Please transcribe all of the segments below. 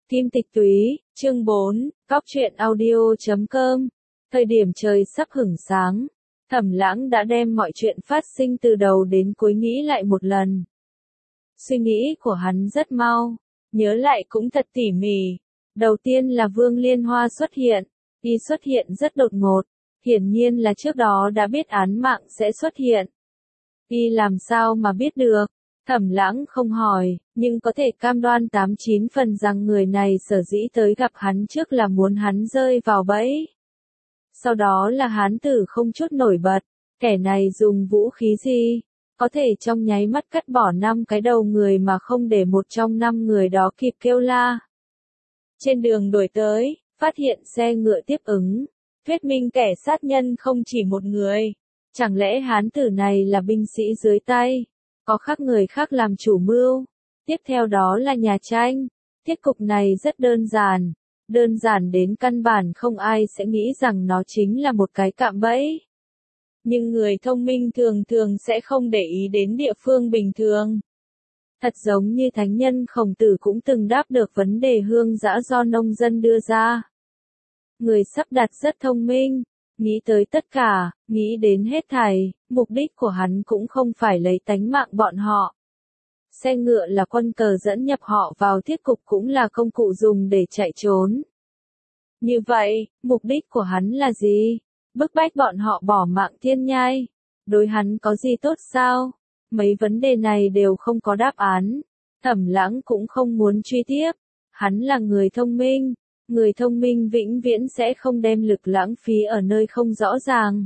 Kim Tịch Túy, chương 4, Góc truyện audio.com. Thời điểm trời sắp hửng sáng, Thẩm Lãng đã đem mọi chuyện phát sinh từ đầu đến cuối nghĩ lại một lần. Suy nghĩ của hắn rất mau, nhớ lại cũng thật tỉ mỉ. Đầu tiên là Vương Liên Hoa xuất hiện, y xuất hiện rất đột ngột, hiển nhiên là trước đó đã biết án mạng sẽ xuất hiện. Y làm sao mà biết được? Thẩm Lãng không hỏi, nhưng có thể cam đoan 89 phần rằng người này sở dĩ tới gặp hắn trước là muốn hắn rơi vào bẫy. Sau đó là hán tử không chút nổi bật, kẻ này dùng vũ khí gì, có thể trong nháy mắt cắt bỏ 5 cái đầu người mà không để một trong 5 người đó kịp kêu la. Trên đường đuổi tới, phát hiện xe ngựa tiếp ứng, thuyết minh kẻ sát nhân không chỉ một người. Chẳng lẽ hán tử này là binh sĩ dưới tay? Có khác người khác làm chủ mưu. Tiếp theo đó là nhà tranh. Tiết cục này rất đơn giản đến căn bản không ai sẽ nghĩ rằng nó chính là một cái cạm bẫy. Nhưng người thông minh thường thường sẽ không để ý đến địa phương bình thường. Thật giống như thánh nhân Khổng Tử cũng từng đáp được vấn đề hương dã do nông dân đưa ra. Người sắp đặt rất thông minh. Nghĩ tới tất cả, nghĩ đến hết thảy, mục đích của hắn cũng không phải lấy tánh mạng bọn họ. Xe ngựa là quân cờ dẫn nhập họ vào thiết cục cũng là công cụ dùng để chạy trốn. Như vậy, mục đích của hắn là gì? Bức bách bọn họ bỏ mạng thiên nhai. Đối hắn có gì tốt sao? Mấy vấn đề này đều không có đáp án. Thẩm Lãng cũng không muốn truy tiếp. Hắn là người thông minh. Người thông minh vĩnh viễn sẽ không đem lực lãng phí ở nơi không rõ ràng.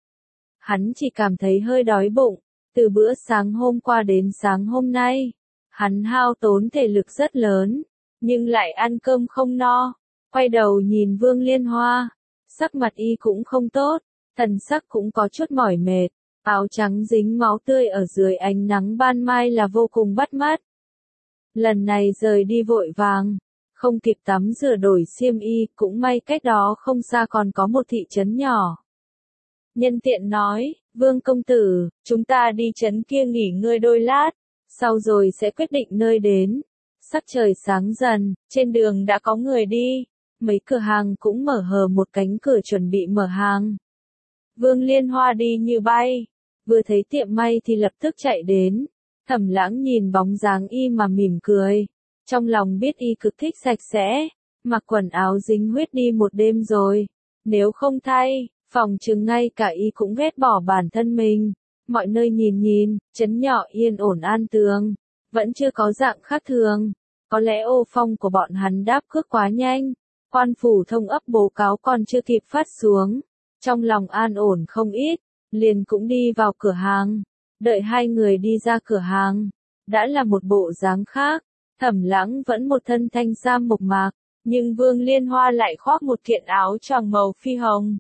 Hắn chỉ cảm thấy hơi đói bụng, từ bữa sáng hôm qua đến sáng hôm nay. Hắn hao tốn thể lực rất lớn, nhưng lại ăn cơm không no. Quay đầu nhìn Vương Liên Hoa, sắc mặt y cũng không tốt, thần sắc cũng có chút mỏi mệt, áo trắng dính máu tươi ở dưới ánh nắng ban mai là vô cùng bắt mắt. Lần này rời đi vội vàng. Không kịp tắm rửa đổi xiêm y, cũng may cách đó không xa còn có một thị trấn nhỏ. Nhân tiện nói, Vương công tử, chúng ta đi trấn kia nghỉ ngơi đôi lát, sau rồi sẽ quyết định nơi đến. Sắc trời sáng dần, trên đường đã có người đi, mấy cửa hàng cũng mở hờ một cánh cửa chuẩn bị mở hàng. Vương Liên Hoa đi như bay, vừa thấy tiệm may thì lập tức chạy đến. Thẩm Lãng nhìn bóng dáng y mà mỉm cười. Trong lòng biết y cực thích sạch sẽ, mặc quần áo dính huyết đi một đêm rồi. Nếu không thay, phòng chừng ngay cả y cũng ghét bỏ bản thân mình. Mọi nơi nhìn, trấn nhỏ yên ổn an tường, vẫn chưa có dạng khác thường. Có lẽ ô phong của bọn hắn đáp cước quá nhanh, quan phủ thông ấp bố cáo còn chưa kịp phát xuống. Trong lòng an ổn không ít, liền cũng đi vào cửa hàng. Đợi hai người đi ra cửa hàng, đã là một bộ dáng khác. Thẩm Lãng vẫn một thân thanh sam mộc mạc, nhưng Vương Liên Hoa lại khoác một kiện áo choàng màu phi hồng.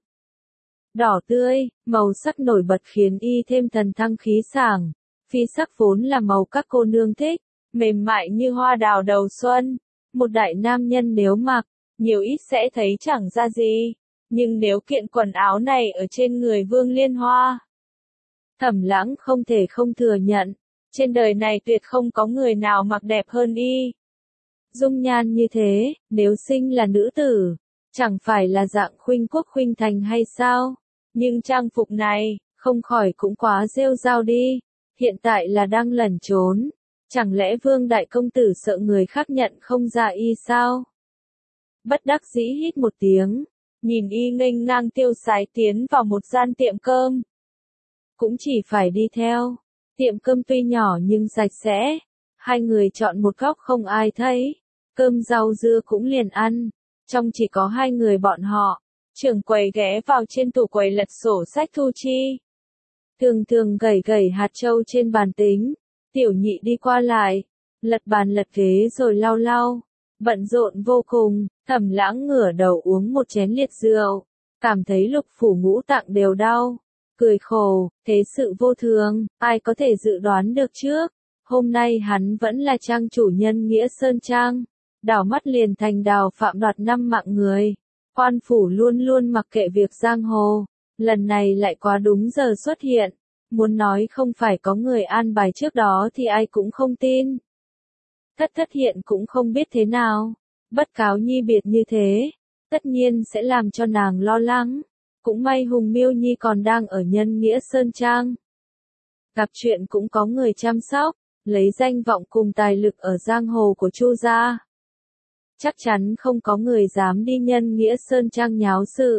Đỏ tươi, màu sắc nổi bật khiến y thêm thần thăng khí sảng. Phi sắc vốn là màu các cô nương thích, mềm mại như hoa đào đầu xuân. Một đại nam nhân nếu mặc, nhiều ít sẽ thấy chẳng ra gì. Nhưng nếu kiện quần áo này ở trên người Vương Liên Hoa, Thẩm Lãng không thể không thừa nhận. Trên đời này tuyệt không có người nào mặc đẹp hơn y. Dung nhan như thế, nếu sinh là nữ tử, chẳng phải là dạng khuynh quốc khuynh thành hay sao? Nhưng trang phục này, không khỏi cũng quá rêu rao đi. Hiện tại là đang lẩn trốn. Chẳng lẽ Vương Đại Công Tử sợ người khác nhận không ra y sao? Bất đắc dĩ hít một tiếng, nhìn y nghênh ngang tiêu sái tiến vào một gian tiệm cơm. Cũng chỉ phải đi theo. Tiệm cơm tuy nhỏ nhưng sạch sẽ. Hai người chọn một góc không ai thấy. Cơm rau dưa cũng liền ăn. Trong chỉ có hai người bọn họ. Trưởng quầy ghé vào trên tủ quầy lật sổ sách thu chi. Thường gẩy hạt trâu trên bàn tính. Tiểu nhị đi qua lại. Lật bàn lật ghế rồi lau. Bận rộn vô cùng. Thẩm Lãng ngửa đầu uống một chén liệt rượu. Cảm thấy lục phủ ngũ tạng đều đau. Cười khổ, thế sự vô thường, ai có thể dự đoán được trước. Hôm nay hắn vẫn là trang chủ nhân Nghĩa Sơn Trang. Đảo mắt liền thành đào phạm đoạt 5 mạng người. Quan phủ luôn luôn mặc kệ việc giang hồ. Lần này lại quá đúng giờ xuất hiện. Muốn nói không phải có người an bài trước đó thì ai cũng không tin. Thất hiện cũng không biết thế nào. bất cáo nhi biệt như thế, tất nhiên sẽ làm cho nàng lo lắng. Cũng may Hùng Miêu Nhi còn đang ở Nhân Nghĩa Sơn Trang. Gặp chuyện cũng có người chăm sóc, lấy danh vọng cùng tài lực ở giang hồ của Chu gia. Chắc chắn không có người dám đi Nhân Nghĩa Sơn Trang nháo sự.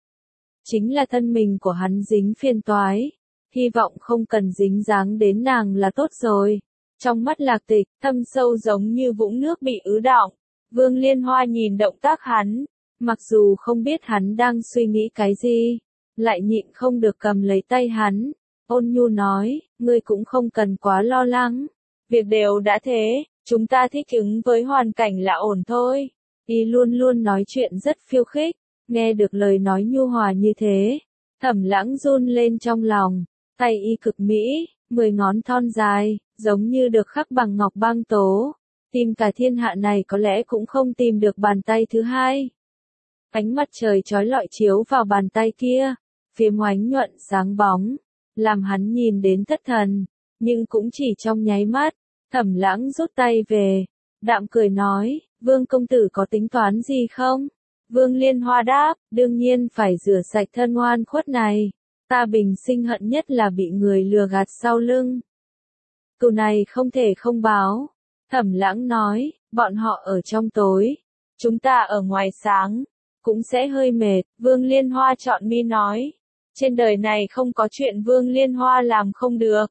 Chính là thân mình của hắn dính phiền toái, hy vọng không cần dính dáng đến nàng là tốt rồi. Trong mắt Lạc Tịch, thâm sâu giống như vũng nước bị ứ đọng. Vương Liên Hoa nhìn động tác hắn, mặc dù không biết hắn đang suy nghĩ cái gì, lại nhịn không được cầm lấy tay hắn, ôn nhu nói, ngươi cũng không cần quá lo lắng, việc đều đã thế, chúng ta thích ứng với hoàn cảnh là ổn thôi. Y luôn luôn nói chuyện rất phiêu khích, nghe được lời nói nhu hòa như thế, Thẩm Lãng run lên trong lòng, tay y cực mỹ, 10 ngón thon dài, giống như được khắc bằng ngọc băng tố. Tìm cả thiên hạ này có lẽ cũng không tìm được bàn tay thứ hai. Ánh mặt trời chói lọi chiếu vào bàn tay kia, phía ngoánh nhuận sáng bóng, làm hắn nhìn đến thất thần, nhưng cũng chỉ trong nháy mắt. Thẩm Lãng rút tay về, đạm cười nói, Vương công tử có tính toán gì không? Vương Liên Hoa đáp, đương nhiên phải rửa sạch thân oan khuất này. Ta bình sinh hận nhất là bị người lừa gạt sau lưng. Cừu này không thể không báo. Thẩm Lãng nói, bọn họ ở trong tối, chúng ta ở ngoài sáng, cũng sẽ hơi mệt. Vương Liên Hoa chọn mi nói, trên đời này không có chuyện Vương Liên Hoa làm không được.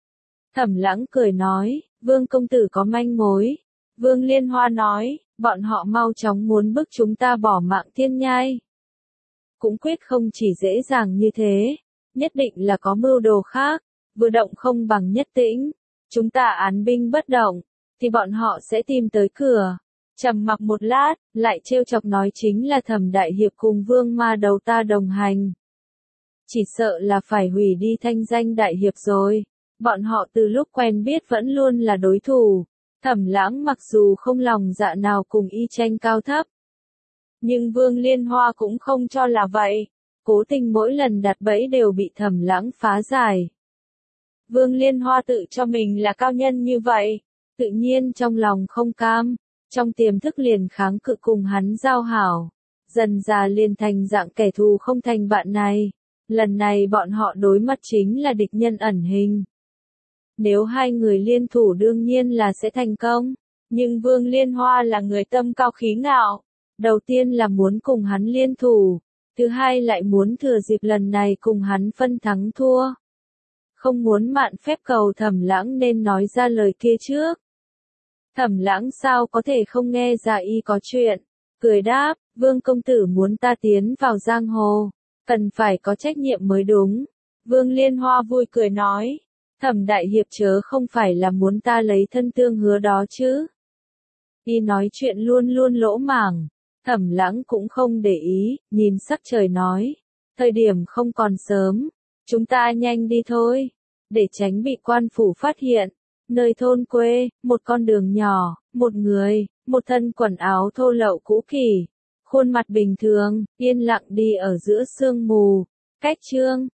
Thẩm Lãng cười nói, Vương công tử có manh mối. Vương Liên Hoa nói, bọn họ mau chóng muốn bức chúng ta bỏ mạng thiên nhai. Cũng quyết không chỉ dễ dàng như thế, nhất định là có mưu đồ khác, vừa động không bằng nhất tĩnh. Chúng ta án binh bất động, thì bọn họ sẽ tìm tới cửa. Trầm mặc một lát, lại trêu chọc nói chính là Thẩm đại hiệp cùng Vương ma đầu ta đồng hành. Chỉ sợ là phải hủy đi thanh danh đại hiệp rồi. Bọn họ từ lúc quen biết vẫn luôn là đối thủ. Thẩm Lãng mặc dù không lòng dạ nào cùng y tranh cao thấp, nhưng Vương Liên Hoa cũng không cho là vậy. Cố tình mỗi lần đặt bẫy đều bị Thẩm Lãng phá giải. Vương Liên Hoa tự cho mình là cao nhân như vậy, tự nhiên trong lòng không cam, trong tiềm thức liền kháng cự cùng hắn giao hảo, dần dà liền thành dạng kẻ thù không thành bạn này. Lần này bọn họ đối mặt chính là địch nhân ẩn hình. Nếu hai người liên thủ đương nhiên là sẽ thành công, nhưng Vương Liên Hoa là người tâm cao khí ngạo, đầu tiên là muốn cùng hắn liên thủ, thứ hai lại muốn thừa dịp lần này cùng hắn phân thắng thua. Không muốn mạn phép cầu Thẩm Lãng nên nói ra lời kia trước. Thẩm Lãng sao có thể không nghe ra y có chuyện, cười đáp, Vương công tử muốn ta tiến vào giang hồ, cần phải có trách nhiệm mới đúng. Vương Liên Hoa vui cười nói, Thẩm đại hiệp chớ không phải là muốn ta lấy thân tương hứa đó chứ. Y nói chuyện luôn luôn lỗ mảng, Thẩm Lãng cũng không để ý, nhìn sắc trời nói, thời điểm không còn sớm, chúng ta nhanh đi thôi, để tránh bị quan phủ phát hiện. Nơi thôn quê, một con đường nhỏ, một người, một thân quần áo thô lậu cũ kỹ, khuôn mặt bình thường, yên lặng đi ở giữa sương mù. Cách chương